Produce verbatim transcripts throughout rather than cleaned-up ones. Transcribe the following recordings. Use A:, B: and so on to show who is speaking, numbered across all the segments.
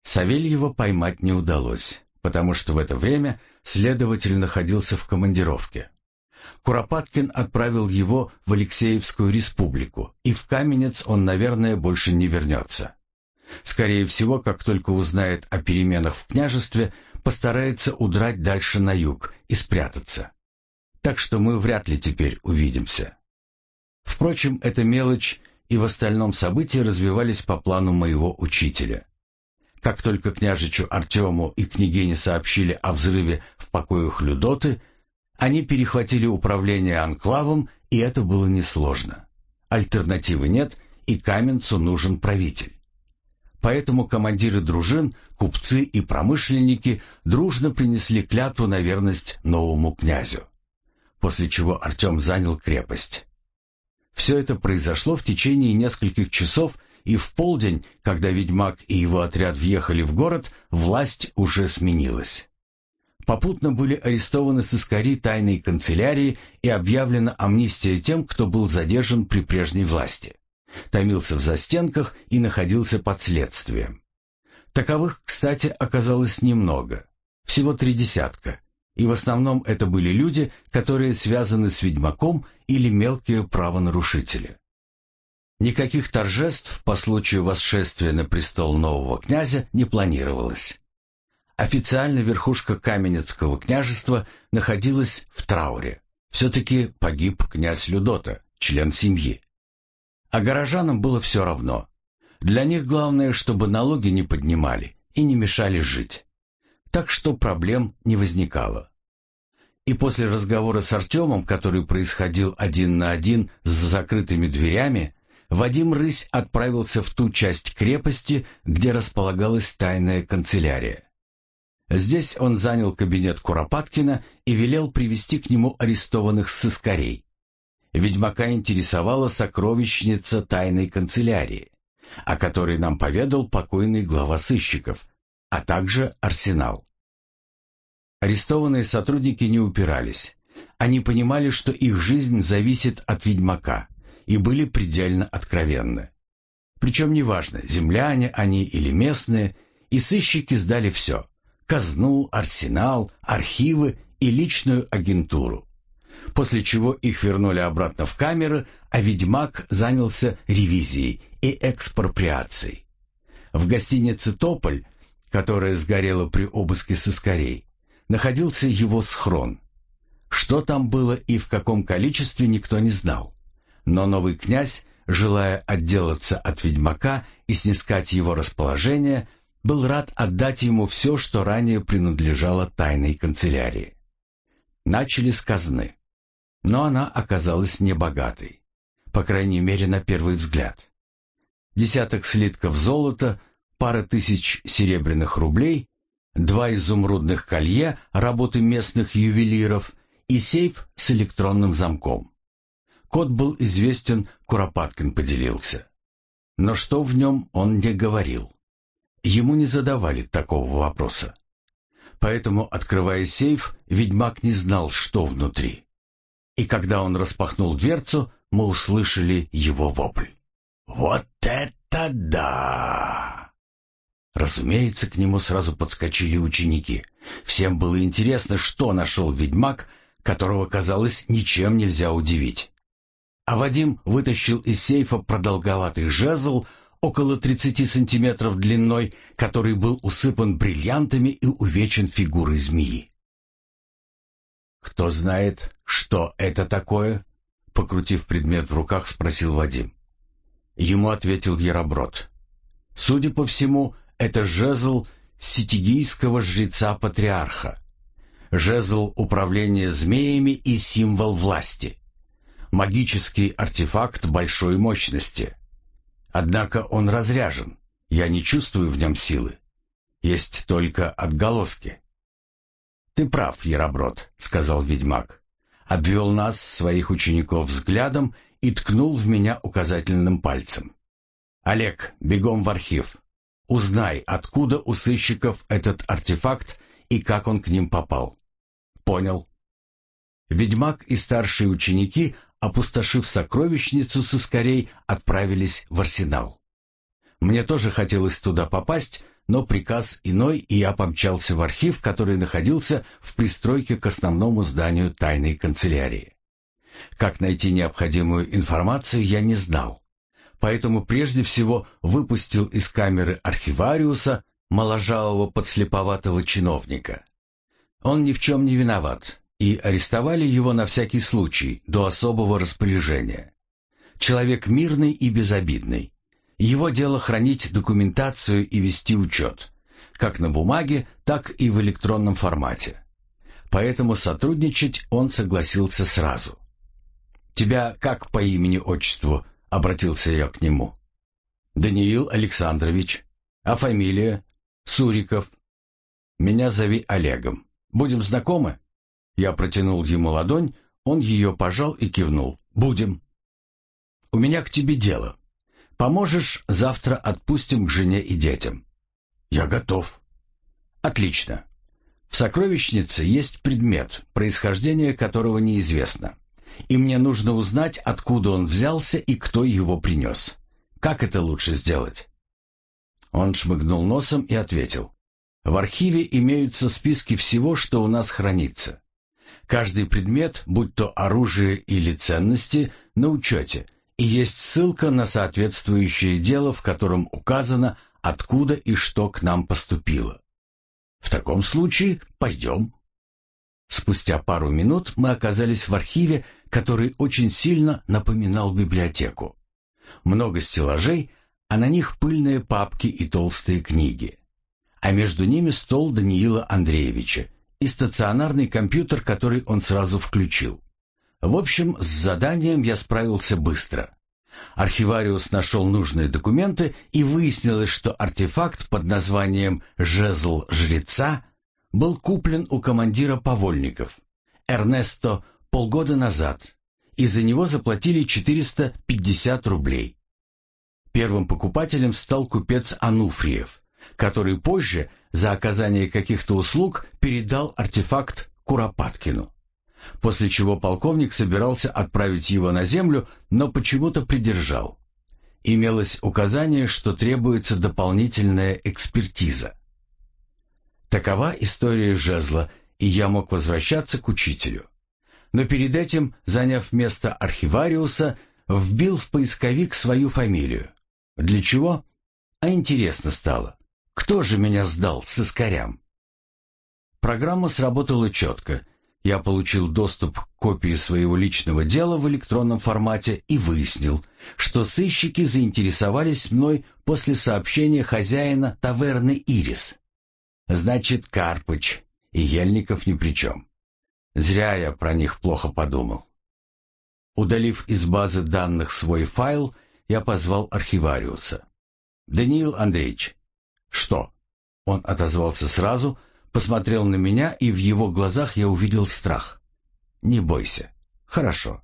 A: Савельева поймать не удалось, потому что в это время следователь находился в командировке. Куропаткин отправил его в Алексеевскую республику, и в Каменец он, наверное, больше не вернется. Скорее всего, как только узнает о переменах в княжестве, постарается удрать дальше на юг и спрятаться. Так что мы вряд ли теперь увидимся. Впрочем, эта мелочь, и в остальном события развивались по плану моего учителя. Как только княжичу Артему и княгине сообщили о взрыве в покоях Людоты, они перехватили управление анклавом, и это было несложно. Альтернативы нет, и Каменцу нужен правитель. Поэтому командиры дружин, купцы и промышленники дружно принесли клятву на верность новому князю, после чего Артем занял крепость. Все это произошло в течение нескольких часов, и в полдень, когда ведьмак и его отряд въехали в город, власть уже сменилась. Попутно были арестованы сыскари тайной канцелярии и объявлена амнистия тем, кто был задержан при прежней власти, томился в застенках и находился под следствием. Таковых, кстати, оказалось немного, всего три десятка, и в основном это были люди, которые связаны с ведьмаком или мелкие правонарушители. Никаких торжеств по случаю восшествия на престол нового князя не планировалось. Официально верхушка Каменецкого княжества находилась в трауре. Все-таки погиб князь Людота, член семьи. А горожанам было все равно. Для них главное, чтобы налоги не поднимали и не мешали жить. Так что проблем не возникало. И после разговора с Артемом, который происходил один на один с закрытыми дверями, Вадим Рысь отправился в ту часть крепости, где располагалась тайная канцелярия. Здесь он занял кабинет Куропаткина и велел привести к нему арестованных сыскарей. Ведьмака интересовала сокровищница тайной канцелярии, о которой нам поведал покойный глава сыщиков, а также арсенал. Арестованные сотрудники не упирались. Они понимали, что их жизнь зависит от ведьмака, и были предельно откровенны. Причем неважно, земляне они или местные, и сыщики сдали все — казну, арсенал, архивы и личную агентуру. После чего их вернули обратно в камеры, а ведьмак занялся ревизией и экспроприацией. В гостинице «Тополь», которая сгорела при обыске сыскарей, находился его схрон. Что там было и в каком количестве, никто не знал. Но новый князь, желая отделаться от ведьмака и снискать его расположение, был рад отдать ему все, что ранее принадлежало тайной канцелярии. Начали с казны. Но она оказалась небогатой, по крайней мере на первый взгляд. Десяток слитков золота, пара тысяч серебряных рублей, два изумрудных колье работы местных ювелиров и сейф с электронным замком. Код был известен, Куропаткин поделился. Но что в нем, он не говорил. Ему не задавали такого вопроса. Поэтому, открывая сейф, ведьмак не знал, что внутри. И когда он распахнул дверцу, мы услышали его вопль. «Вот это да!» Разумеется, к нему сразу подскочили ученики. Всем было интересно, что нашел ведьмак, которого, казалось, ничем нельзя удивить. А Вадим вытащил из сейфа продолговатый жезл, около тридцати сантиметров длиной, который был усыпан бриллиантами и увечен фигурой змеи. «Кто знает, что это такое?» — покрутив предмет в руках, спросил Вадим. Ему ответил Яроброд. «Судя по всему, это жезл ситигийского жреца-патриарха. Жезл управления змеями и символ власти. Магический артефакт большой мощности. Однако он разряжен, я не чувствую в нем силы. Есть только отголоски». «Ты прав, Яроброд», — сказал ведьмак. Обвел нас, своих учеников, взглядом и ткнул в меня указательным пальцем. «Олег, бегом в архив. Узнай, откуда у сыщиков этот артефакт и как он к ним попал». «Понял». Ведьмак и старшие ученики, опустошив сокровищницу сыскарей, отправились в арсенал. Мне тоже хотелось туда попасть, но приказ иной, и я помчался в архив, который находился в пристройке к основному зданию тайной канцелярии. Как найти необходимую информацию, я не знал. Поэтому прежде всего выпустил из камеры архивариуса, моложавого подслеповатого чиновника. Он ни в чем не виноват, и арестовали его на всякий случай, до особого распоряжения. Человек мирный и безобидный. Его дело хранить документацию и вести учет, как на бумаге, так и в электронном формате. Поэтому сотрудничать он согласился сразу. «Тебя как по имени-отчеству?» — обратился я к нему. «Даниил Александрович. А фамилия?» «Суриков». «Меня зови Олегом. Будем знакомы?» Я протянул ему ладонь, он ее пожал и кивнул. «Будем». «У меня к тебе дело. Поможешь, завтра отпустим к жене и детям». «Я готов». «Отлично. В сокровищнице есть предмет, происхождение которого неизвестно. И мне нужно узнать, откуда он взялся и кто его принес. Как это лучше сделать?» Он шмыгнул носом и ответил. «В архиве имеются списки всего, что у нас хранится. Каждый предмет, будь то оружие или ценности, на учете, и есть ссылка на соответствующее дело, в котором указано, откуда и что к нам поступило. В таком случае пойдем». Спустя пару минут мы оказались в архиве, который очень сильно напоминал библиотеку. Много стеллажей, а на них пыльные папки и толстые книги. А между ними стол Даниила Андреевича и стационарный компьютер, который он сразу включил. В общем, с заданием я справился быстро. Архивариус нашел нужные документы, и выяснилось, что артефакт под названием «Жезл жреца» был куплен у командира повольников, Эрнесто, полгода назад, и за него заплатили четыреста пятьдесят рублей. Первым покупателем стал купец Ануфриев, который позже, за оказание каких-то услуг, передал артефакт Куропаткину. После чего полковник собирался отправить его на землю, но почему-то придержал. Имелось указание, что требуется дополнительная экспертиза. Такова история жезла, и я мог возвращаться к учителю. Но перед этим, заняв место архивариуса, вбил в поисковик свою фамилию. Для чего? А интересно стало. Кто же меня сдал сыскарям? Программа сработала четко. Я получил доступ к копии своего личного дела в электронном формате и выяснил, что сыщики заинтересовались мной после сообщения хозяина таверны «Ирис». Значит, Карпыч и Ельников ни при чем. Зря я про них плохо подумал. Удалив из базы данных свой файл, я позвал архивариуса. «Даниил Андреевич». «Что?» Он отозвался сразу, посмотрел на меня, и в его глазах я увидел страх. «Не бойся. Хорошо».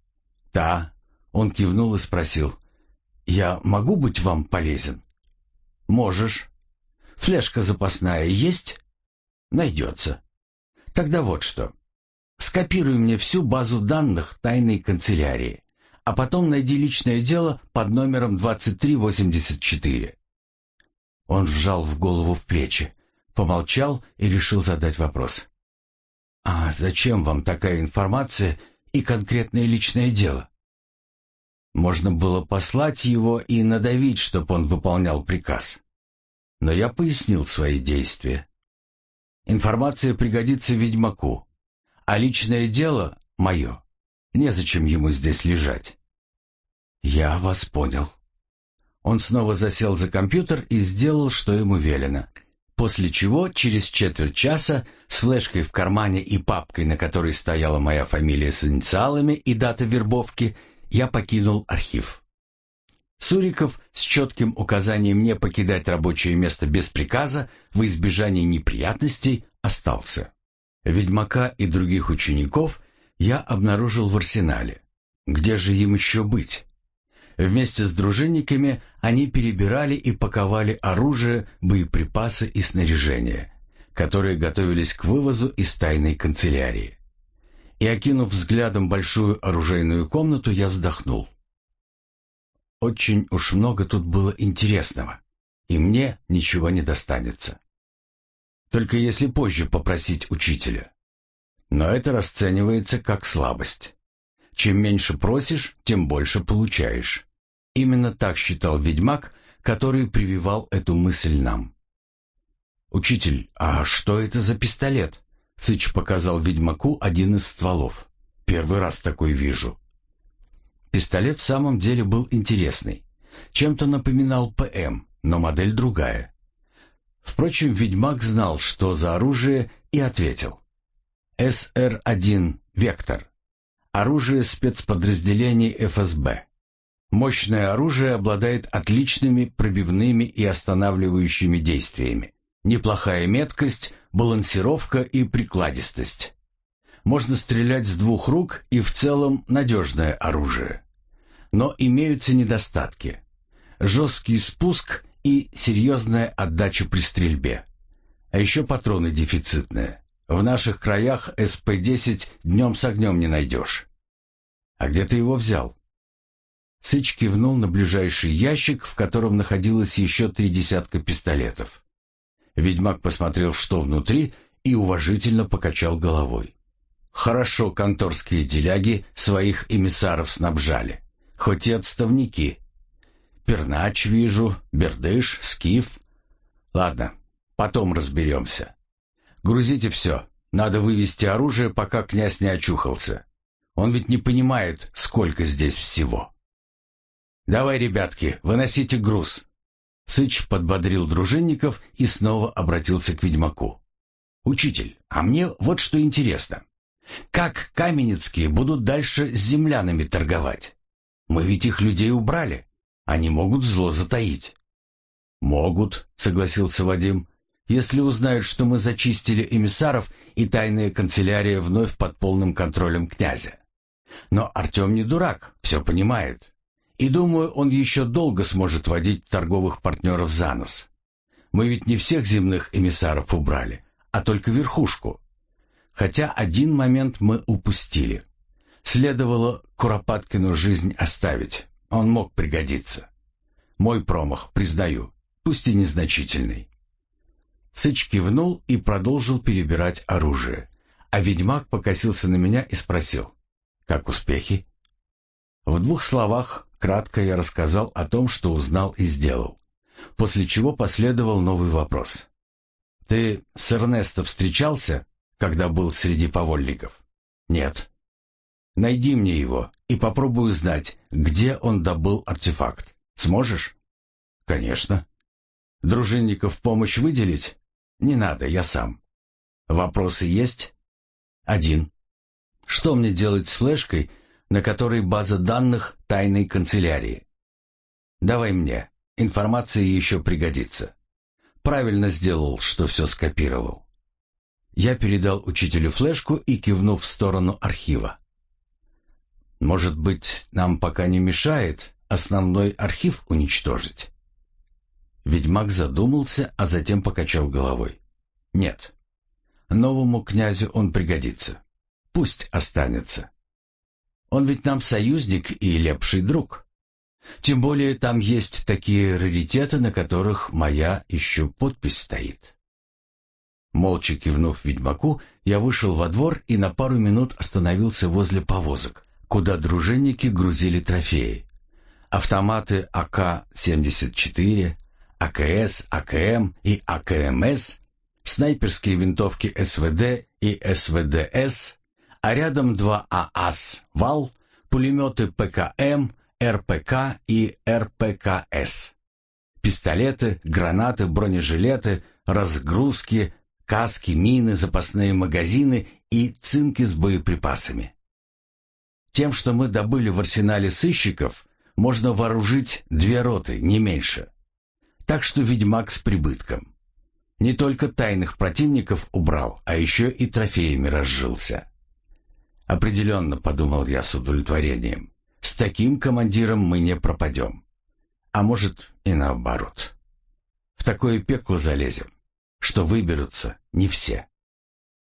A: «Да». Он кивнул и спросил. «Я могу быть вам полезен?» «Можешь». «Флешка запасная есть?» «Найдется». «Тогда вот что. Скопируй мне всю базу данных тайной канцелярии, а потом найди личное дело под номером двадцать три восемьдесят четыре». Он вжал в голову в плечи, помолчал и решил задать вопрос. «А зачем вам такая информация и конкретное личное дело?» Можно было послать его и надавить, чтобы он выполнял приказ. Но я пояснил свои действия. Информация пригодится ведьмаку, а личное дело мое. Незачем ему здесь лежать. Я вас понял. Он снова засел за компьютер и сделал, что ему велено. После чего, через четверть часа, с флешкой в кармане и папкой, на которой стояла моя фамилия с инициалами и дата вербовки, я покинул архив. Суриков с четким указанием не покидать рабочее место без приказа во избежание неприятностей остался. Ведьмака и других учеников я обнаружил в арсенале. Где же им еще быть? Вместе с дружинниками они перебирали и паковали оружие, боеприпасы и снаряжение, которые готовились к вывозу из тайной канцелярии. И, окинув взглядом большую оружейную комнату, я вздохнул. Очень уж много тут было интересного, и мне ничего не достанется. Только если позже попросить учителя. Но это расценивается как слабость. Чем меньше просишь, тем больше получаешь. Именно так считал ведьмак, который прививал эту мысль нам. «Учитель, а что это за пистолет?» Сыч показал ведьмаку один из стволов. «Первый раз такой вижу». Пистолет в самом деле был интересный. Чем-то напоминал ПМ, но модель другая. Впрочем, ведьмак знал, что за оружие, и ответил. эс эр один «Вектор». Оружие спецподразделений эф эс бэ. Мощное оружие обладает отличными пробивными и останавливающими действиями. Неплохая меткость, балансировка и прикладистость. Можно стрелять с двух рук и в целом надежное оружие. Но имеются недостатки. Жесткий спуск и серьезная отдача при стрельбе. А еще патроны дефицитные. В наших краях эс пэ десять днем с огнем не найдешь. А где ты его взял? Сыч кивнул на ближайший ящик, в котором находилось еще три десятка пистолетов. Ведьмак посмотрел, что внутри, и уважительно покачал головой. Хорошо конторские деляги своих эмиссаров снабжали, хоть и отставники. Пернач вижу, бердыш, скиф. Ладно, потом разберемся. Грузите все, надо вывести оружие, пока князь не очухался. Он ведь не понимает, сколько здесь всего. Давай, ребятки, выносите груз. Сыч подбодрил дружинников и снова обратился к ведьмаку. «Учитель, а мне вот что интересно. Как каменецкие будут дальше с землянами торговать? Мы ведь их людей убрали. Они могут зло затаить». «Могут», — согласился Вадим, «если узнают, что мы зачистили эмиссаров, и тайная канцелярия вновь под полным контролем князя. Но Артем не дурак, все понимает. И думаю, он еще долго сможет водить торговых партнеров за нос. Мы ведь не всех земных эмиссаров убрали, а только верхушку. Хотя один момент мы упустили. Следовало Куропаткину жизнь оставить, он мог пригодиться. Мой промах, признаю, пусть и незначительный». Сыч кивнул и продолжил перебирать оружие, а ведьмак покосился на меня и спросил: «Как успехи?» В двух словах кратко я рассказал о том, что узнал и сделал, после чего последовал новый вопрос. «Ты с Эрнесто встречался, когда был среди повольников?» «Нет». «Найди мне его и попробуй узнать, где он добыл артефакт. Сможешь?» «Конечно». «Дружинников помощь выделить?» «Не надо, я сам». «Вопросы есть?» «Один. Что мне делать с флешкой, на которой база данных тайной канцелярии?» «Давай мне, информация еще пригодится». «Правильно сделал, что все скопировал». Я передал учителю флешку и кивнул в сторону архива. «Может быть, нам пока не мешает основной архив уничтожить?» Ведьмак задумался, а затем покачал головой. «Нет, новому князю он пригодится. Пусть останется. Он ведь нам союзник и лепший друг. Тем более там есть такие раритеты, на которых моя еще подпись стоит». Молча кивнув ведьмаку, я вышел во двор и на пару минут остановился возле повозок, куда дружинники грузили трофеи. Автоматы а ка семьдесят четыре, а ка эс, а ка эм и а ка эм эс, снайперские винтовки эс вэ дэ и эс вэ дэ эс, а рядом два а а эс «Вал», пулеметы пэ ка эм, эр пэ ка и эр пэ ка эс, пистолеты, гранаты, бронежилеты, разгрузки, каски, мины, запасные магазины и цинки с боеприпасами. Тем, что мы добыли в арсенале сыщиков, можно вооружить две роты, не меньше. Так что ведьмак с прибытком. Не только тайных противников убрал, а еще и трофеями разжился. Определенно, подумал я с удовлетворением, с таким командиром мы не пропадем. А может и наоборот. В такое пекло залезем, что выберутся не все.